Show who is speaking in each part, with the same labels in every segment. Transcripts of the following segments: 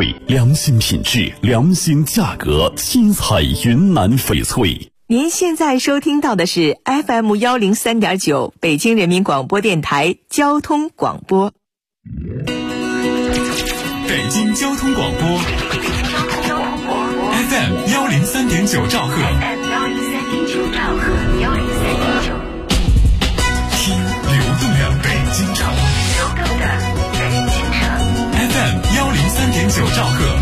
Speaker 1: 萃，良心品质，良心价格，七彩云南翡翠。
Speaker 2: 您现在收听到的是 FM103.9 北京人民广播电台交通广播。
Speaker 3: 北京交通广播 FM103.9 兆赫，听流动的北京城FM103.9 兆赫，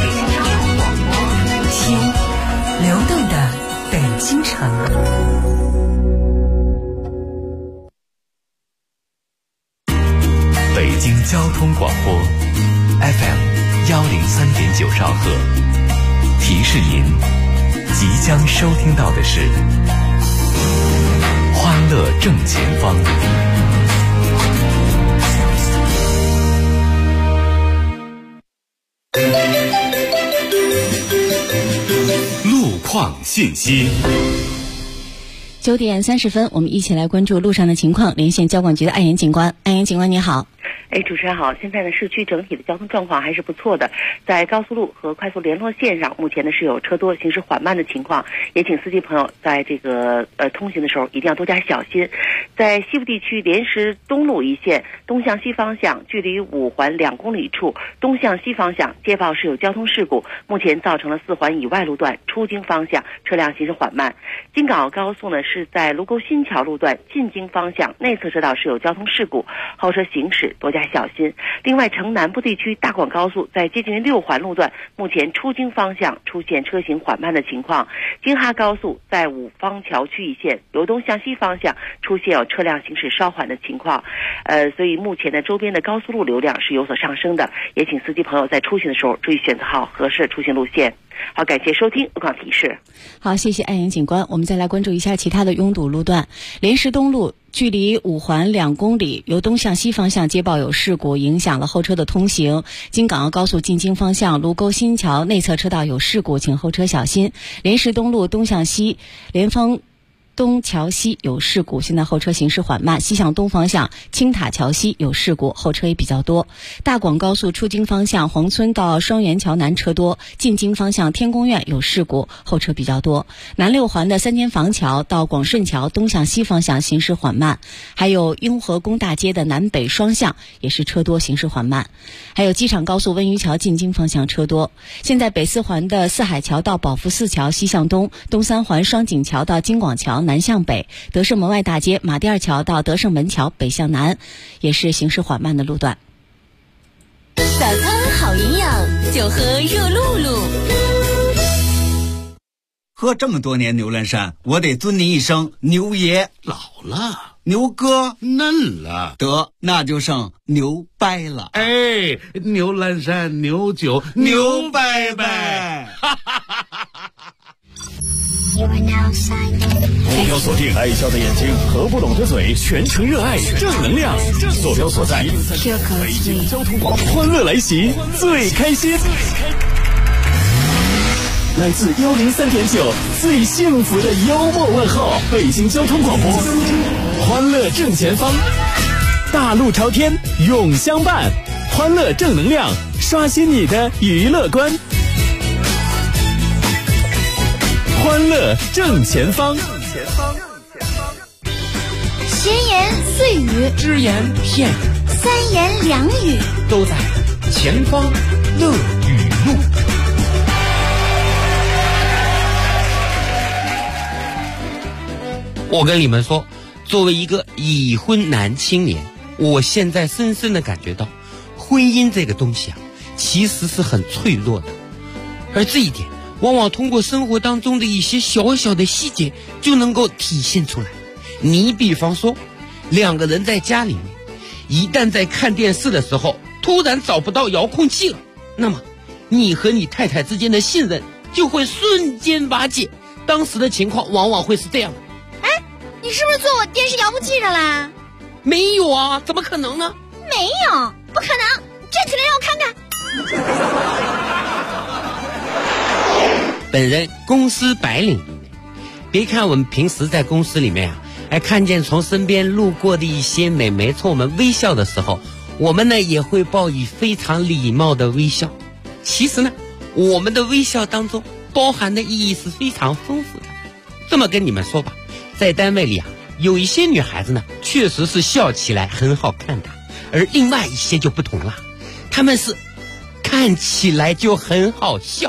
Speaker 4: 听流动的北京城。
Speaker 3: 北京交通广播 FM103.9 兆赫，提示您即将收听到的是欢乐正前方。路况信息。
Speaker 5: 9点30分，我们一起来关注路上的情况，连线交管局的安岩警官。安岩警官你好。
Speaker 6: 主持人好，现在呢市区整体的交通状况还是不错的，在高速路和快速联络线上，目前呢是有车多行驶缓慢的情况，也请司机朋友在这个通行的时候一定要多加小心。在西部地区莲石东路一线东向西方向，距离5环2公里处东向西方向接报是有交通事故，目前造成了4环以外路段出京方向车辆行驶缓慢。京港澳高速呢是在卢沟新桥路段进京方向内侧车道是有交通事故，后车行驶多加小心。另外，城南部地区大广高速在接近于6环路段，目前出京方向出现车行缓慢的情况。京哈高速在五方桥区一线由东向西方向出现有车辆行驶稍缓的情况，所以目前的周边的高速路流量是有所上升的，也请司机朋友在出行的时候注意选择好合适的出行路线。好，感谢收听路况提示。
Speaker 5: 好，谢谢安岩警官。我们再来关注一下其他的拥堵路段。莲石东路距离5环2公里，由东向西方向接报有事故，影响了后车的通行。京港澳高速进京方向卢沟新桥内侧车道有事故，请后车小心。莲石东路东向西莲芳东桥西有事故，现在后车行驶缓慢。西向东方向青塔桥西有事故，后车也比较多。大广高速出京方向黄村到双元桥南车多，进京方向天宫苑有事故，后车比较多。南6环的3间房桥到广顺桥东向西方向行驶缓慢，还有雍和宫大街的南北双向也是车多，行驶缓慢。还有机场高速温榆桥进京方向车多。现在北4环的四海桥到宝福寺桥西向东，东3环双井桥到京广桥南向北，德胜门外大街马甸桥到德胜门桥北向南也是行驶缓慢的路段。
Speaker 7: 早餐好营养，就喝热露露。
Speaker 8: 喝这么多年牛栏山，我得尊您一声牛爷。
Speaker 9: 老了，
Speaker 8: 牛哥
Speaker 9: 嫩了，
Speaker 8: 得那就剩牛掰了。
Speaker 9: 哎，牛栏山牛酒牛掰掰。
Speaker 1: 坐标锁定爱笑的眼睛和不拢的嘴，全程热爱正能量。坐标所在北京交通广播，欢乐来袭，最开心。来自103.9最幸福的幽默问候，北京交通广播，欢乐正前方，大路朝天永相伴，欢乐正能量，刷新你的娱乐观。欢乐正前方，
Speaker 10: 闲言碎语，
Speaker 11: 只言片语，
Speaker 10: 三言两语，
Speaker 11: 都在前方乐语录。我跟你们说，作为一个已婚男青年，我现在深深的感觉到，婚姻这个东西啊，其实是很脆弱的，而这一点往往通过生活当中的一些小小的细节就能够体现出来。你比方说，两个人在家里面，一旦在看电视的时候突然找不到遥控器了，那么你和你太太之间的信任就会瞬间瓦解。当时的情况往往会是这样的。
Speaker 10: 哎，你是不是坐我电视遥控器上啦？
Speaker 11: 没有啊，怎么可能呢？
Speaker 10: 没有，不可能，站起来让我看看。
Speaker 11: 本人公司白领一枚，别看我们平时在公司里面啊，还看见从身边路过的一些美眉冲我们微笑的时候，我们呢也会报以非常礼貌的微笑。 其实呢，我们的微笑当中包含的意义是非常丰富的。这么跟你们说吧，在单位里啊，有一些女孩子呢，确实是笑起来很好看的，而另外一些就不同了，她们是看起来就很好笑。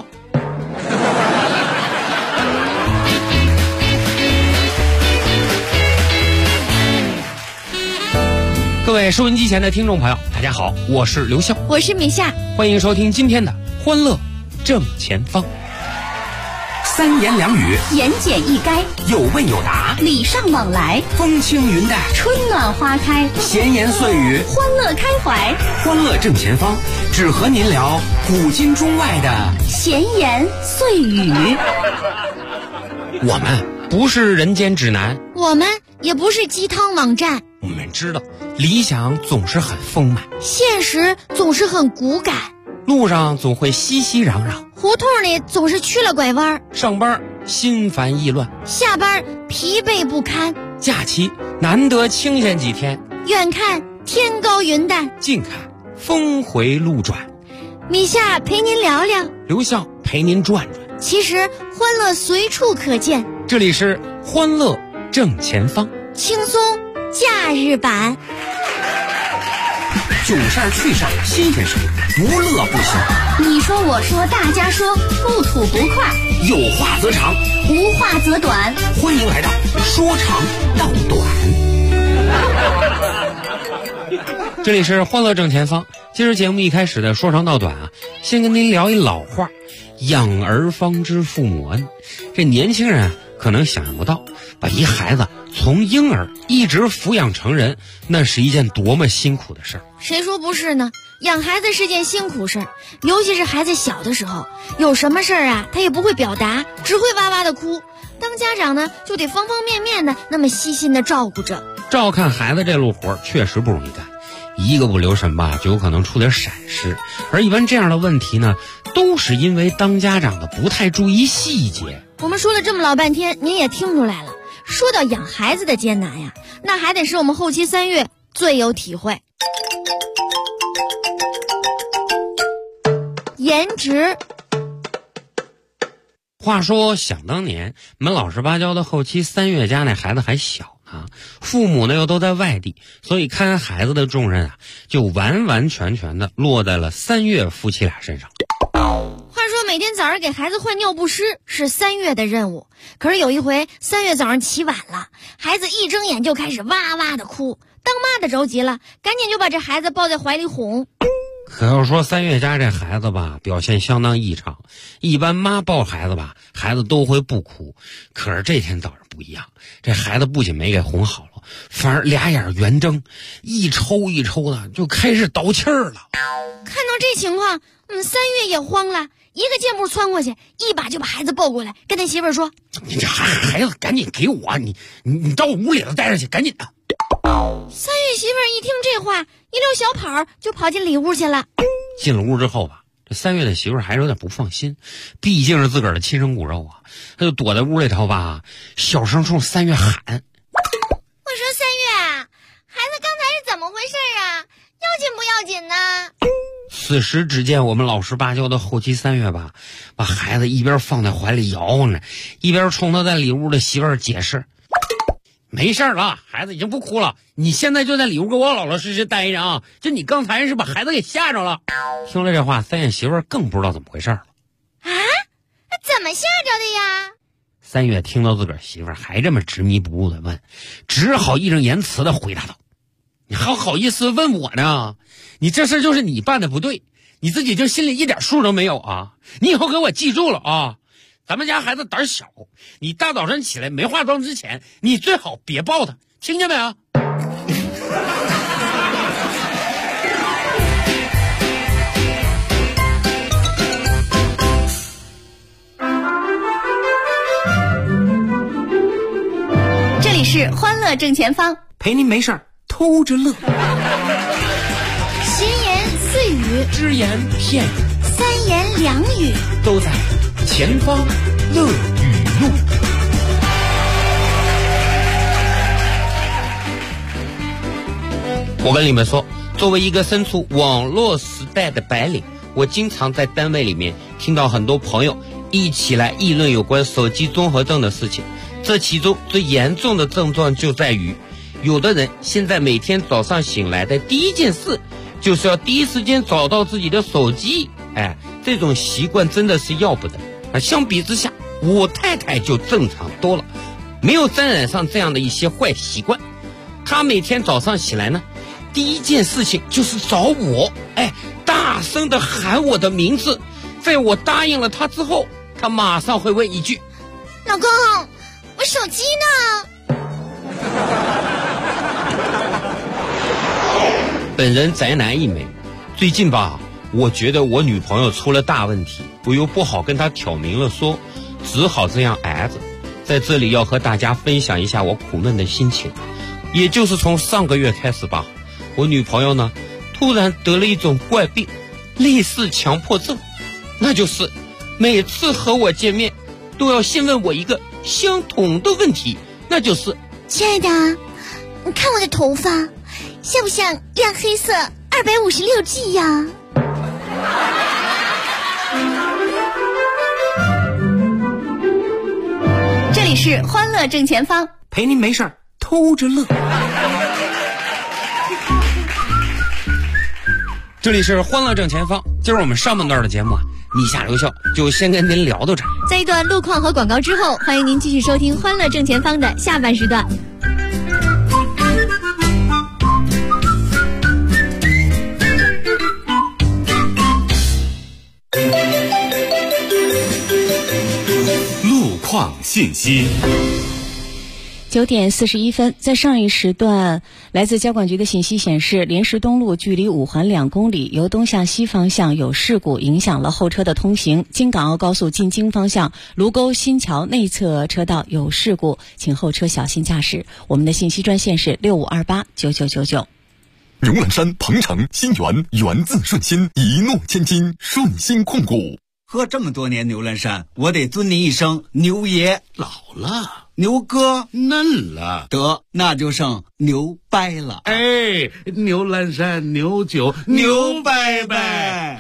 Speaker 11: 各位收音机前的听众朋友，大家好，我是刘笑，
Speaker 10: 我是米夏，
Speaker 11: 欢迎收听今天的欢乐正前方。
Speaker 3: 三言两语，
Speaker 7: 言简意赅，
Speaker 3: 有问有答，
Speaker 7: 礼尚往来，
Speaker 3: 风轻云淡，
Speaker 7: 春暖花开，
Speaker 3: 闲言碎语，
Speaker 7: 欢乐开怀。
Speaker 3: 欢乐正前方，只和您聊古今中外的
Speaker 7: 闲言碎语。
Speaker 11: 我们不是人间指南，
Speaker 10: 我们也不是鸡汤网站，
Speaker 11: 我们知道理想总是很丰满，
Speaker 10: 现实总是很骨感，
Speaker 11: 路上总会熙熙攘攘，
Speaker 10: 胡同里总是曲了拐弯，
Speaker 11: 上班心烦意乱，
Speaker 10: 下班疲惫不堪，
Speaker 11: 假期难得清闲几天，
Speaker 10: 远看天高云淡，
Speaker 11: 近看峰回路转。
Speaker 10: 米夏陪您聊聊，
Speaker 11: 刘笑陪您转转，
Speaker 10: 其实欢乐随处可见。
Speaker 11: 这里是欢乐正前方，
Speaker 10: 轻松假日版。
Speaker 3: 囧事儿趣事儿新鲜事，不乐不休。
Speaker 7: 你说我说大家说，不吐不快，
Speaker 3: 有话则长，
Speaker 7: 无话则短。
Speaker 3: 欢迎来到说长道短。
Speaker 11: 这里是欢乐正前方。今儿节目一开始的说长道短啊，先跟您聊一老话，养儿方知父母恩。这年轻人啊，可能想象不到，把一孩子从婴儿一直抚养成人，那是一件多么辛苦的事儿。
Speaker 10: 谁说不是呢？养孩子是件辛苦事儿，尤其是孩子小的时候，有什么事儿啊，他也不会表达，只会哇哇的哭。当家长呢，就得方方面面的那么细心的照顾着。
Speaker 11: 照看孩子这路活确实不容易干，一个不留神吧，就有可能出点闪失。而一般这样的问题呢，都是因为当家长的不太注意细节。
Speaker 10: 我们说了这么老半天，您也听出来了。说到养孩子的艰难呀，那还得是我们后期3月最有体会。颜值。
Speaker 11: 话说想当年，我们老实巴交的后期3月家那孩子还小呢，父母呢又都在外地，所以看孩子的重任啊，就完完全全的落在了3月夫妻俩身上。
Speaker 10: 话说每天早上给孩子换尿不湿是3月的任务，可是有一回3月早上起晚了，孩子一睁眼就开始哇哇的哭，当妈的着急了，赶紧就把这孩子抱在怀里哄。
Speaker 11: 可要说3月家这孩子吧，表现相当异常。一般妈抱孩子吧，孩子都会不哭，可是这天早上不一样，这孩子不仅没给哄好了，反而俩眼圆睁，一抽一抽的就开始倒气儿了。
Speaker 10: 看到这情况，3月也慌了，一个箭步窜过去，一把就把孩子抱过来，跟他媳妇儿说：“
Speaker 11: 你这孩子赶紧给我，你到屋里头待着去，赶紧的。”3
Speaker 10: 月媳妇儿一听这话，一溜小跑就跑进里屋去了。
Speaker 11: 进了屋之后吧，这3月的媳妇儿还是有点不放心，毕竟是自个儿的亲生骨肉啊，他就躲在屋里头吧，小声冲3月喊：“我
Speaker 10: 说3月啊，孩子刚才是怎么回事啊？要紧不要紧呢？”
Speaker 11: 此时只见我们老实巴交的后期3月吧，把孩子一边放在怀里摇晃着，一边冲他在里屋的媳妇儿解释：“没事了，孩子已经不哭了，你现在就在里屋给我老老实实待着啊！就你刚才是把孩子给吓着了。”听了这话，3月媳妇儿更不知道怎么回事了。
Speaker 10: 啊？怎么吓着的呀
Speaker 11: ？3月听到自个儿媳妇儿还这么执迷不悟的问，只好义正言辞的回答道：“你还好意思问我呢？你这事就是你办的不对，你自己就心里一点数都没有啊！你以后给我记住了啊！咱们家孩子胆小，你大早上起来没化妆之前，你最好别抱他，听见没有？”
Speaker 7: 这里是欢乐正前方，
Speaker 3: 陪您没事儿偷着乐。
Speaker 10: 闲言碎语，
Speaker 11: 只言片语，
Speaker 10: 三言两语，
Speaker 11: 都在前方乐语录。我跟你们说，作为一个身处网络时代的白领， 我经常在单位里面听到很多朋友一起来议论有关手机综合症的事情。这其中最严重的症状就在于，有的人现在每天早上醒来的第一件事就是要第一时间找到自己的手机。这种习惯真的是要不得。相比之下，我太太就正常多了，没有沾染上这样的一些坏习惯。她每天早上起来呢，第一件事情就是找我，大声的喊我的名字。在我答应了她之后，她马上会问一句：
Speaker 10: 老公，我手机呢？
Speaker 11: 本人宅男一枚，最近吧，我觉得我女朋友出了大问题，我又不好跟她挑明了说，只好这样挨着。在这里要和大家分享一下我苦闷的心情。也就是从上个月开始吧，我女朋友呢突然得了一种怪病，类似强迫症，那就是每次和我见面都要先问我一个相同的问题，那就是
Speaker 10: 亲爱的，你看我的头发像不像亮黑色256G 呀？
Speaker 7: 这里是欢乐正前方，
Speaker 12: 陪您没事偷着乐。
Speaker 11: 这里是欢乐正前方，今儿我们上半段的节目啊，你下留笑就先跟您聊到这儿。
Speaker 10: 在一段路况和广告之后，欢迎您继续收听欢乐正前方的下半时段。
Speaker 1: 路况信息。
Speaker 5: 9点41分，在上一时段，来自交管局的信息显示，莲石东路距离5环2公里，由东向西方向有事故，影响了后车的通行。京港澳高速进京方向卢沟新桥内侧车道有事故，请后车小心驾驶。我们的信息专线是65289999。
Speaker 13: 牛栏山、鹏程、新源，源自顺心，一诺千金，顺心控股。
Speaker 8: 喝这么多年牛栏山，我得尊您一声牛爷。
Speaker 9: 老了，
Speaker 8: 牛哥
Speaker 9: 嫩了，
Speaker 8: 得那就剩牛掰了。
Speaker 9: 牛栏山牛酒牛掰掰。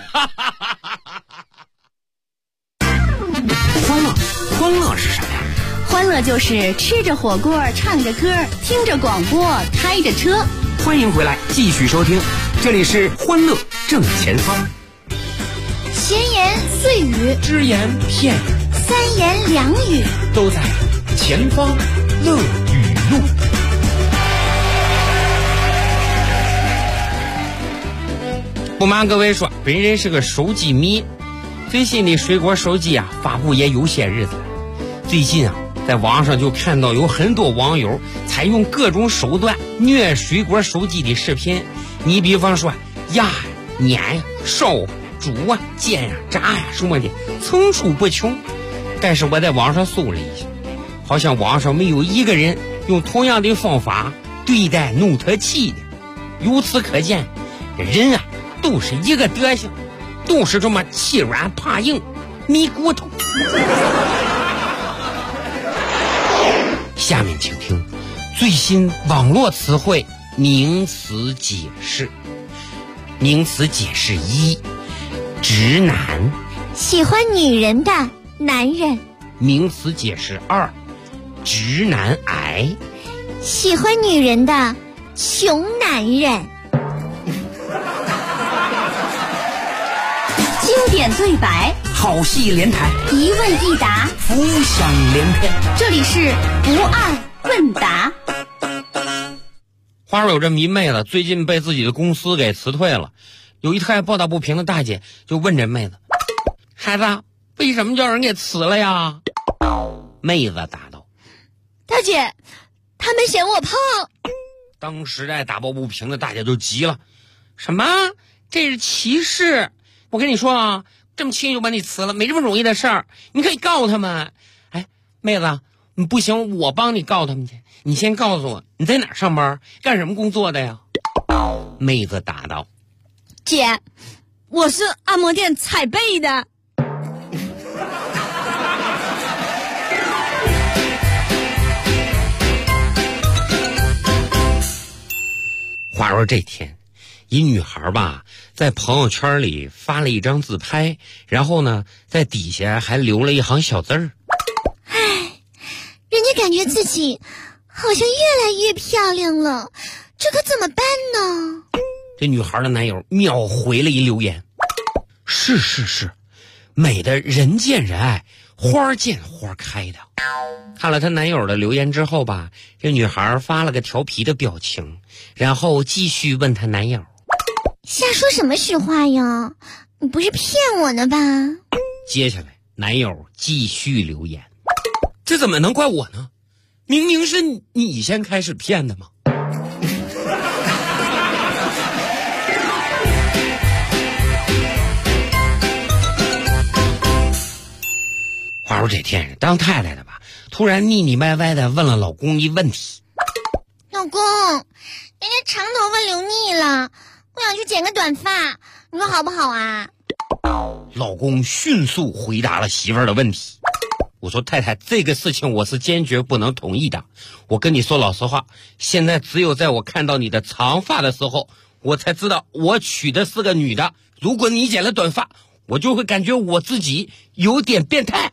Speaker 12: 欢乐是什么呀？
Speaker 7: 欢乐就是吃着火锅，唱着歌，听着广播，开着车。
Speaker 12: 欢迎回来，继续收听，这里是欢乐正前方。
Speaker 10: 闲言碎语，
Speaker 12: 只言片语，
Speaker 10: 三言两语，
Speaker 12: 都在前方乐语录。
Speaker 11: 不瞒各位说，本人是个手机迷，最新的水果手机啊发布也有些日子了。最近啊，在网上就看到有很多网友采用各种手段虐水果手机的视频。你比方说压呀、碾呀、烧啊、煮啊、煎呀、炸呀什么的，层出不穷。但是我在网上搜了一下，好像网上没有一个人用同样的方法对待努特器的。由此可见，人啊都是一个德行，都是这么欺软怕硬、迷骨头。下面请听最新网络词汇名词解释。名词解释1：直男，
Speaker 10: 喜欢女人的男人。
Speaker 11: 名词解释2：直男癌，
Speaker 10: 喜欢女人的穷男人。
Speaker 7: 经典对白，
Speaker 12: 好戏连台，
Speaker 7: 一问一答，
Speaker 12: 浮想联翩。
Speaker 7: 这里是不二问答。
Speaker 11: 话说有这么一妹子，最近被自己的公司给辞退了。有一特抱打不平的大姐就问这妹子：“孩子，为什么叫人给辞了呀？”妹子答道：“
Speaker 10: 大姐，他们嫌我胖。”
Speaker 11: 当时打抱不平的大姐就急了：“什么？这是歧视！我跟你说啊，这么轻易就把你辞了，没这么容易的事儿，你可以告他们。哎，妹子，你不行，我帮你告他们去。你先告诉我你在哪儿上班，干什么工作的呀？”妹子答道：“
Speaker 10: 姐，我是按摩店踩背的。”
Speaker 11: 话说这天，一女孩吧在朋友圈里发了一张自拍，然后呢，在底下还留了一行小字儿。
Speaker 10: 唉，人家感觉自己好像越来越漂亮了，这可怎么办呢？
Speaker 11: 这女孩的男友秒回了一留言：是，美的人见人爱，花见花开的。看了她男友的留言之后吧，这女孩发了个调皮的表情，然后继续问她男友：
Speaker 10: 瞎说什么实话呀？你不是骗我呢吧？
Speaker 11: 接下来男友继续留言：这怎么能怪我呢？明明是你先开始骗的嘛。话说这天当太太的吧，突然腻腻歪歪的问了老公一问题：
Speaker 10: 老公，人家长头发留腻了，我想去剪个短发，你说好不好啊？
Speaker 11: 老公迅速回答了媳妇儿的问题。我说太太，这个事情我是坚决不能同意的。我跟你说老实话，现在只有在我看到你的长发的时候，我才知道我娶的是个女的。如果你剪了短发，我就会感觉我自己有点变态。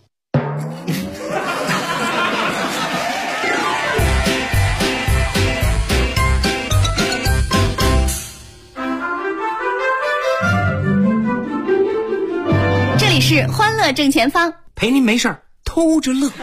Speaker 7: 这里是欢乐正前方，
Speaker 12: 陪您没事儿偷着乐。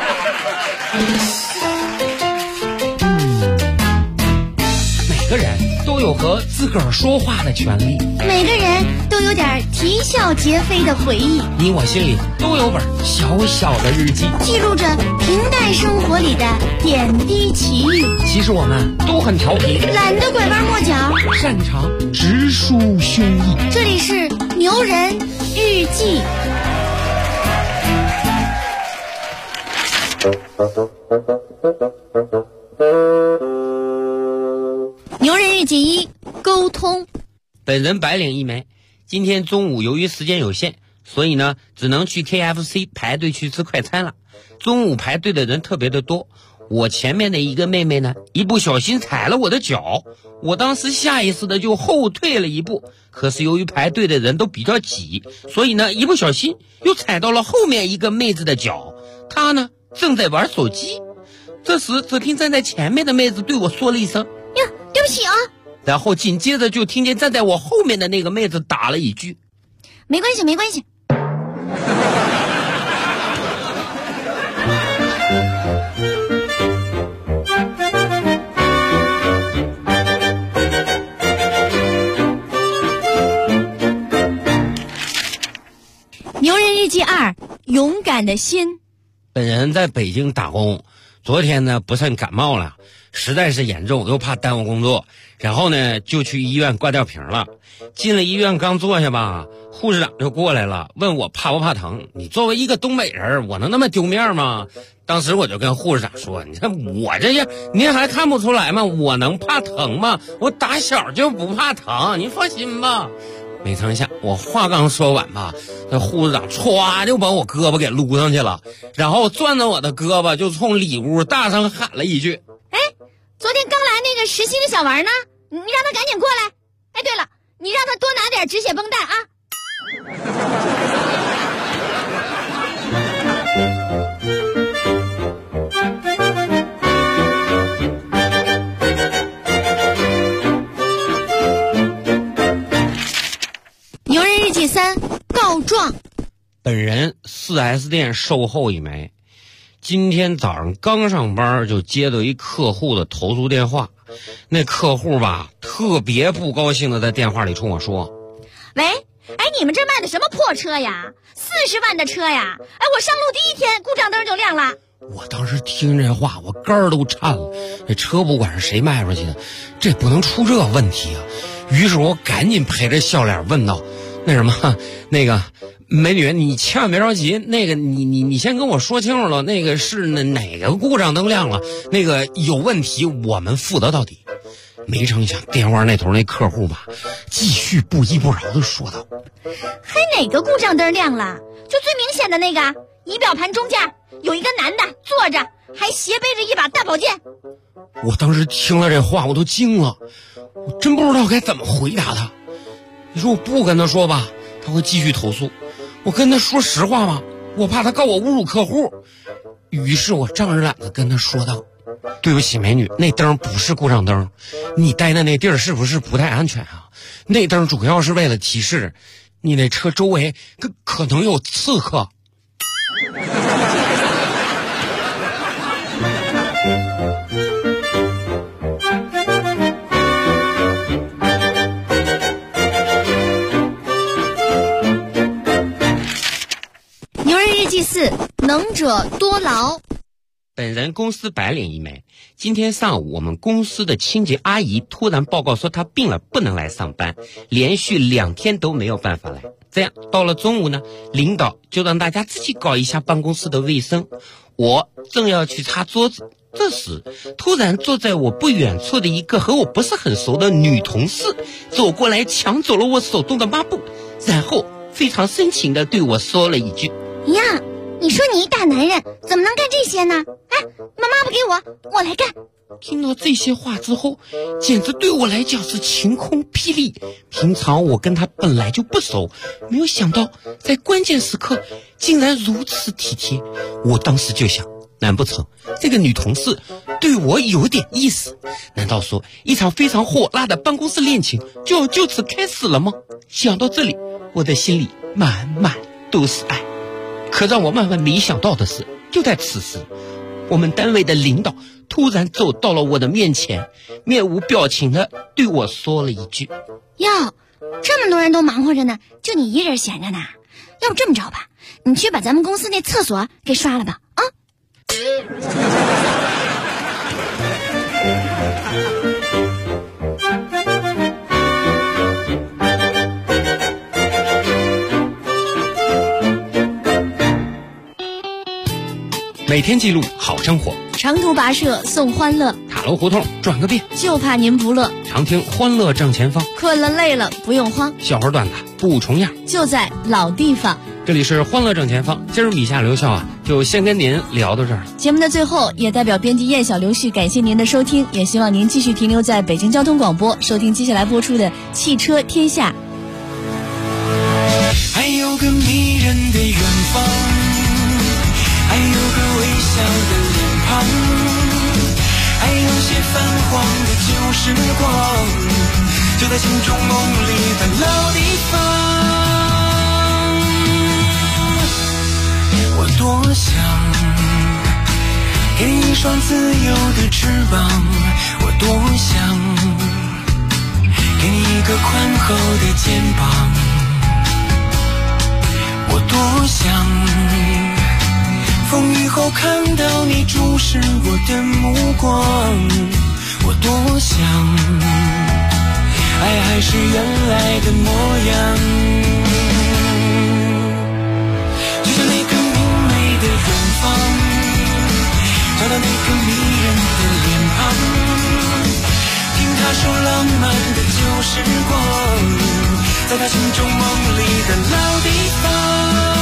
Speaker 11: 每个人都有和自个儿说话的权利，
Speaker 10: 每个人都有点啼笑皆非的回忆，
Speaker 11: 你我心里都有本小小的日记，
Speaker 10: 记录着平淡生活里的点滴奇遇。
Speaker 11: 其实我们都很调皮，
Speaker 10: 懒得拐弯抹角，
Speaker 11: 擅长直抒胸臆。
Speaker 10: 这里是牛人日记。牛人日记一，沟通。
Speaker 11: 本人白领一枚，今天中午由于时间有限，所以呢只能去 KFC 排队去吃快餐了。中午排队的人特别的多，我前面的一个妹妹呢一不小心踩了我的脚，我当时下意识的就后退了一步，可是由于排队的人都比较挤，所以呢一不小心又踩到了后面一个妹子的脚，她呢正在玩手机。这时只听站在前面的妹子对我说了一声：
Speaker 10: 呀，对不起啊。
Speaker 11: 然后紧接着就听见站在我后面的那个妹子打了一句：
Speaker 10: 没关系没关系。牛人日记二，勇敢的心。
Speaker 11: 本人在北京打工，昨天呢不慎感冒了，实在是严重，又怕耽误工作，然后呢就去医院挂吊瓶了。进了医院刚坐下吧，护士长就过来了，问我怕不怕疼。你作为一个东北人，我能那么丢面吗？当时我就跟护士长说，你看我这样您还看不出来吗？我能怕疼吗？我打小就不怕疼，您放心吧。没成想我话刚说完吧，那护士长歘就把我胳膊给撸上去了，然后攥着我的胳膊就冲里屋大声喊了一句：
Speaker 10: 哎，昨天刚来那个实习的小王呢？你让他赶紧过来。哎，对了，你让他多拿点止血绷带啊。牛人日记三，告状。
Speaker 11: 本人 4S 店售后一枚，今天早上刚上班就接到一客户的投诉电话，那客户吧特别不高兴的在电话里冲我说：
Speaker 10: 喂，哎，你们这卖的什么破车呀？40万的车呀！哎，我上路第一天故障灯就亮了。
Speaker 11: 我当时听这话我肝儿都颤了，这车不管是谁卖出去的，这不能出这问题啊。于是我赶紧陪着笑脸问道：那什么，那个美女，你千万别着急，那个你先跟我说清楚了，那个是哪个故障灯亮了，那个有问题我们负责到底。没成想电话那头那客户吧继续不依不饶地说道：
Speaker 10: 还哪个故障灯亮了？就最明显的那个，仪表盘中间有一个男的坐着，还斜背着一把大宝剑。
Speaker 11: 我当时听了这话我都惊了，我真不知道该怎么回答他。 你说我不跟他说吧，他会继续投诉；我跟他说实话吧，我怕他告我侮辱客户。于是我仗着胆子跟他说道：“对不起，美女，那灯不是故障灯，你待的那地儿是不是不太安全啊？那灯主要是为了提示你那车周围可能有刺客。”
Speaker 10: 牛人日记4，能者多劳。
Speaker 11: 本人公司白领一枚。今天上午，我们公司的清洁阿姨突然报告说她病了，不能来上班，连续2天都没有办法来。这样到了中午呢，领导就让大家自己搞一下办公室的卫生。我正要去擦桌子，这时突然坐在我不远处的一个和我不是很熟的女同事走过来，抢走了我手中的抹布，然后非常深情地对我说了一句：“
Speaker 10: 呀，你说你一大男人怎么能干这些呢？哎，把抹布给我，我来干。”
Speaker 11: 听到这些话之后，简直对我来讲是晴空霹雳。平常我跟他本来就不熟，没有想到在关键时刻竟然如此体贴。我当时就想，难不成这个女同事对我有点意思？难道说一场非常火辣的办公室恋情就要就此开始了吗？想到这里，我的心里满满都是爱。可让我万万没想到的是，就在此时，我们单位的领导突然走到了我的面前，面无表情的对我说了一句：“
Speaker 10: 哟，这么多人都忙活着呢，就你一人闲着呢。要不这么着吧，你去把咱们公司那厕所给刷了吧，啊！”
Speaker 11: 每天记录好生活，
Speaker 10: 长途跋涉送欢乐，
Speaker 11: 塔楼胡同转个遍，
Speaker 10: 就怕您不乐。
Speaker 11: 常听欢乐正前方，
Speaker 10: 困了累了不用慌，
Speaker 11: 笑话段子不重样，
Speaker 10: 就在老地方。
Speaker 11: 这里是欢乐正前方，今儿米夏刘笑就先跟您聊到这儿。
Speaker 10: 节目的最后，也代表编辑燕小刘旭感谢您的收听，也希望您继续停留在北京交通广播，收听接下来播出的汽车天下。
Speaker 14: 还有个迷人的远方，还有个微笑的脸庞，还有些泛黄的旧时光，就在心中梦里的老地方。我多想给你一双自由的翅膀，我多想给你一个宽厚的肩膀，我多想风雨后看到你注视我的目光，我多想爱还是原来的模样，就像那个明媚的远方，找到那个迷人的脸庞，听他说浪漫的旧时光，在他心中梦里的老地方。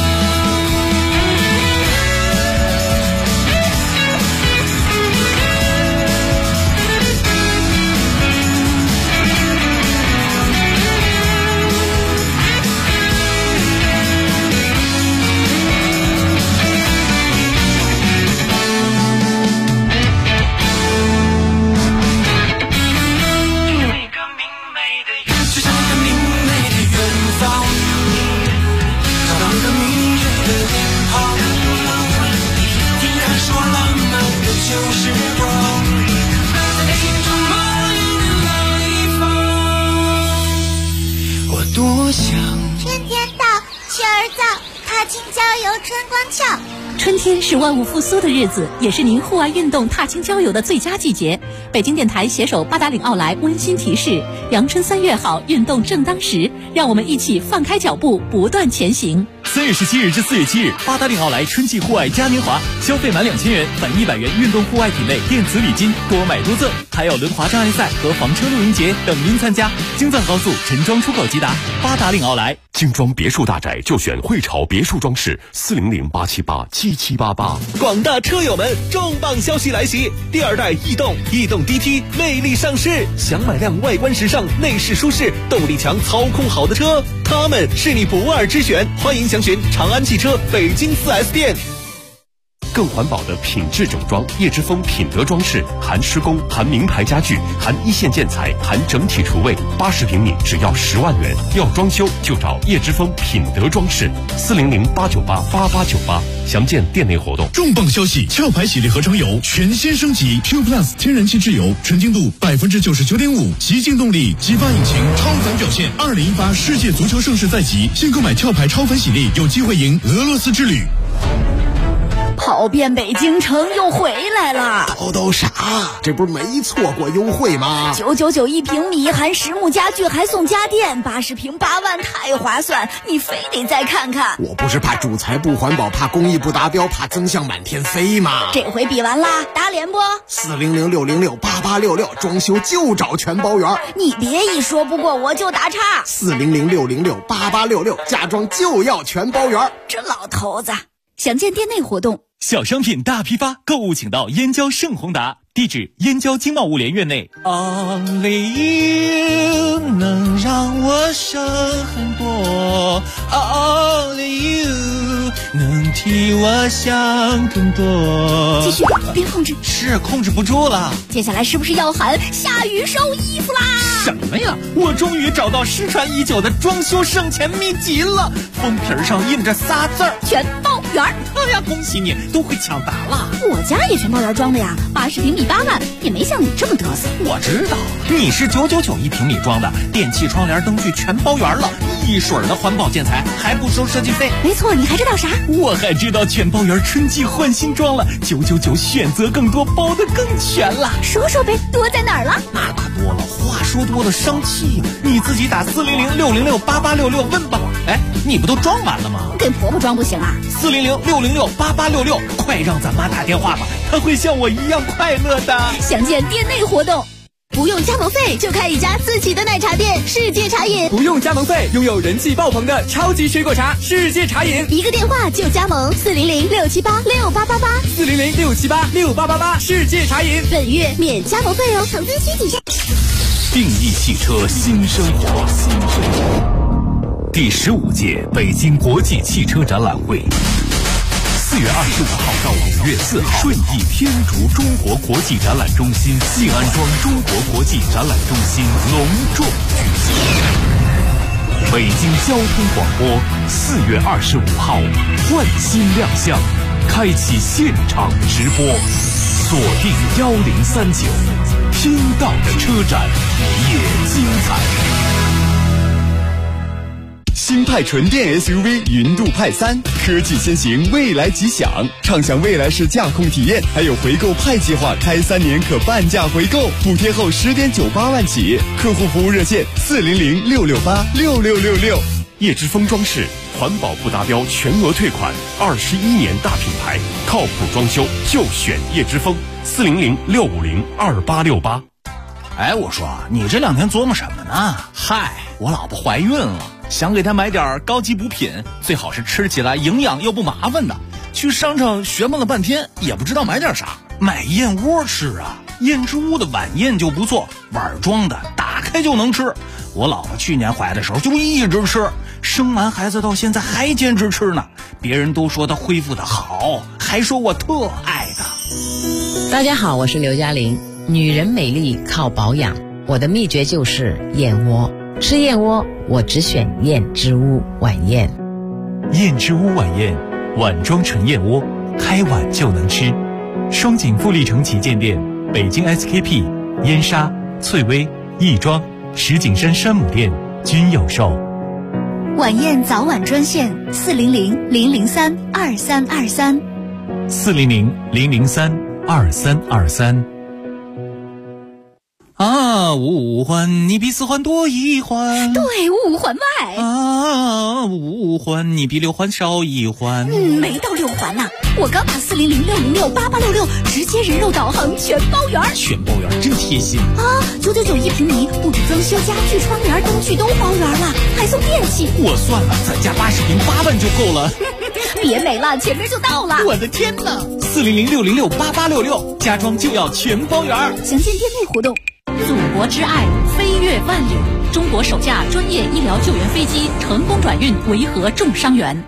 Speaker 15: 春天是万物复苏的日子，也是您户外运动踏青郊游的最佳季节。北京电台携手八达岭奥莱温馨提示：阳春3月好，运动正当时，让我们一起放开脚步，不断前行。
Speaker 1: 3月17日至4月7日，八达岭奥莱春季户外嘉年华，消费满2000元返100元运动户外品类电子礼金，多买多赠，还有轮滑障碍赛和房车露营节等您参加。京藏高速陈庄出口吉达，八达岭奥莱。
Speaker 13: 精装别墅大宅就选汇潮别墅装饰，400-878-7788。
Speaker 1: 广大车友们，重磅消息来袭！第2代逸动DT 魅力上市，想买辆外观时尚、内饰舒适、动力强、操控好的车，他们是你不二之选。欢迎详询长安汽车北京4S店。
Speaker 13: 更环保的品质整装，叶之峰品德装饰，含施工，含名牌家具，含一线建材，含整体厨卫，80平米只要10万元。要装修就找叶之峰品德装饰，400-898-8898。详见店内活动。
Speaker 16: 重磅消息！壳牌喜力合成油全新升级 Q Plus 天然气质油，纯净度99.5%，极净动力，激发引擎，超凡表现。2018世界足球盛世在即，新购买壳牌超凡喜力，有机会赢俄罗斯之旅。
Speaker 10: 跑遍北京城又回来了，
Speaker 17: 都啥？这不是没错过优惠吗
Speaker 10: ？999一平米，含实木家具还送家电，80平8万，太划算！你非得再看看。
Speaker 17: 我不是怕主材不环保，怕工艺不达标，怕增项满天飞吗？
Speaker 10: 这回比完啦，打脸不
Speaker 17: ？400-606-8866，装修就找全包圆。
Speaker 10: 你别一说不过我就打岔。
Speaker 17: 400-606-8866，家装就要全包圆。
Speaker 10: 这老头子。详见店内活动。
Speaker 1: 小商品大批发，购物请到燕郊盛宏达，地址燕郊经贸物联院内。
Speaker 14: Only you 能让我省很多 ，Only you 能替我想更多。
Speaker 10: 继续，别控制，
Speaker 14: 是控制不住了。
Speaker 10: 接下来是不是要喊下雨收衣服啦？
Speaker 1: 什么呀？我终于找到失传已久的装修省钱秘籍了，封皮上印着仨字儿：
Speaker 10: 全包圆。
Speaker 1: 哎呀，恭喜你，都会抢答了。
Speaker 10: 我家也全包圆装的呀，80平米8万，也没像你这么嘚瑟。
Speaker 1: 我知道，你是999一平米装的，电器、窗帘、灯具全包圆了，一水儿的环保建材，还不收设计费。
Speaker 10: 没错，你还知道啥？
Speaker 1: 我还知道全包圆春季换新装了，999选择更多，包得更全了。
Speaker 10: 说说呗，多在哪儿了？
Speaker 1: 那可多了，话说多了伤气呀。你自己打400-606-8866问吧。哎，你不都装完了吗？
Speaker 10: 给婆婆装不行啊
Speaker 1: ？400-606-8866，快让咱妈打电话吧，她会像我一样快乐的。
Speaker 10: 详见店内活动。不用加盟费就开一家自己的奶茶店，世界茶饮。
Speaker 18: 不用加盟费，拥有人气爆棚的超级水果茶，世界茶饮。
Speaker 10: 一个电话就加盟，400-678-6888，400-678-6888，
Speaker 18: 世界茶饮。
Speaker 10: 本月免加盟费哦，投资需谨慎。
Speaker 13: 定义汽车新生活，第15届北京国际汽车展览会。4月25号到5月4号，顺义天竺中国国际展览中心静安庄中国国际展览中心隆重举行。北京交通广播4月25号换新亮相，开启现场直播，锁定1039，听到的车展也精彩。
Speaker 19: 新派纯电 SUV 云度派3，科技先行，未来吉祥，畅享未来式驾控体验，还有回购派计划，开3年可半价回购，补贴后10.98万起，客户服务热线400-668-6666。
Speaker 13: 叶之峰装饰，环保不达标全额退款，21年大品牌，靠谱装修就选叶之峰，400-650-2868。
Speaker 20: 哎，我说你这2天琢磨什么呢？嗨，我老婆怀孕了，想给她买点高级补品，最好是吃起来营养又不麻烦的。去商场询问了半天，也不知道买点啥，买燕窝吃啊。燕之屋的晚宴就不错，碗装的，打开就能吃。我老婆去年怀的时候就一直吃，生完孩子到现在还坚持吃呢。别人都说她恢复的好，还说我特爱她。
Speaker 21: 大家好，我是刘嘉玲。女人美丽靠保养，我的秘诀就是燕窝。吃燕窝，我只选燕之屋晚宴。
Speaker 13: 燕之屋晚宴，碗装纯燕窝，开碗就能吃。双井富力城旗舰店、北京 SKP、燕莎、翠微、亦庄、石景山山姆店均有售。
Speaker 7: 晚宴早晚专线400-003-2323。
Speaker 13: 400-003-2323。
Speaker 20: 啊，五环你比四环多一环。
Speaker 10: 对，五环外。
Speaker 20: 啊，五环你比六环少一环。
Speaker 10: 没到六环呢，我刚打400-606-8866，直接人肉导航全包圆。
Speaker 20: 全包圆真贴心
Speaker 10: 啊！999一平米，布置装修、家具、窗帘、灯具都包圆了，还送电器。
Speaker 20: 我算了，咱家80平8万就够了。
Speaker 10: 别没了，前面就到了。
Speaker 20: 我的天哪！400-606-8866，家装就要全包圆。
Speaker 10: 详见店内活动。
Speaker 15: 祖国之爱，飞越万里。中国首架专业医疗救援飞机成功转运维和重伤员。